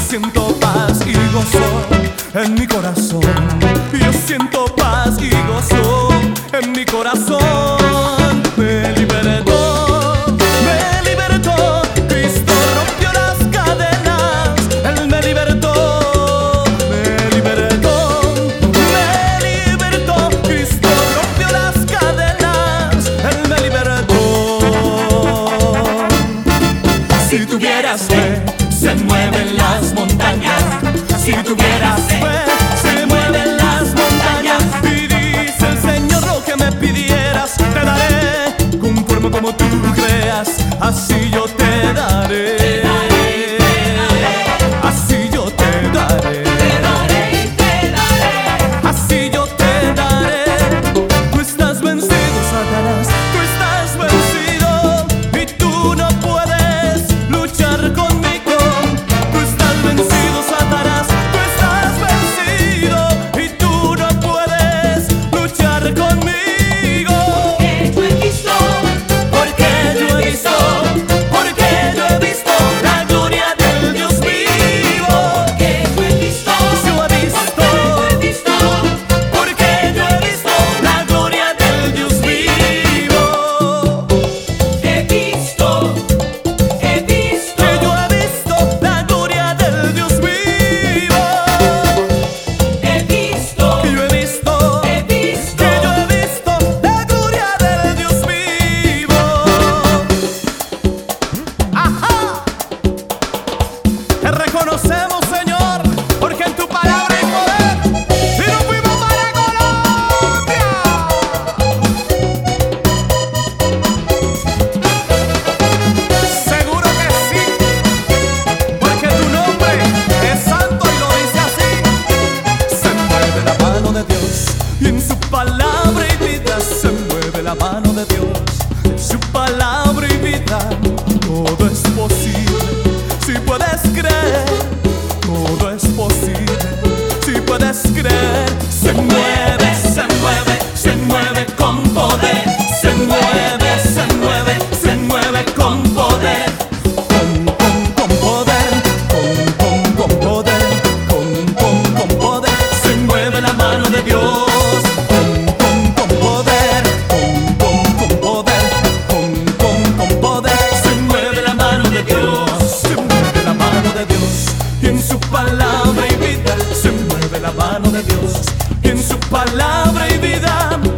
siento paz y gozo en mi corazón. Yo siento paz y gozo en mi corazón. Me libertó, Cristo rompió las cadenas. Él me libertó, Cristo rompió las cadenas. Él me libertó. Si tuvieras fe, se mueven las montañas. Si tuvieras fe, se mueven las montañas. Y dice el Señor: lo que me pidieras te daré, conforme como tú creas, así yo te daré. Así yo te daré. Así yo te daré. Tú estás vencido, Satanás. Tú estás vencido y tú no puedes luchar conmigo. Tú estás vencido, Satanás. Tú estás vencido y tú no puedes luchar conmigo. Porque yo he visto, porque yo he visto la gloria del Dios vivo. Yo he visto, porque yo he visto la gloria del Dios vivo. Que yo he visto la gloria del Dios vivo. Que yo he visto la gloria del Dios vivo. ¡Ajá! Te reconocemos, Señor, porque en tu palabra hay poder. Y nos fuimos para Colombia. Seguro que sí, porque tu nombre es santo y lo dice así. Se mueve la mano de Dios y en su palabra y vida. Se mueve la mano de Dios, en su palabra y vida. Todo es posible si puedes creer. Todo es posible si puedes creer. Se mueve, se mueve, se mueve con poder. Se mueve, se mueve, se mueve con poder. Con poder, con poder, con poder. Se mueve la mano de Dios. Con poder, con poder, con poder. Se mueve la mano de Dios. Se mueve la mano de Dios. Y en su palabra y vida. Se mueve la mano de Dios. Y en su palabra y vida.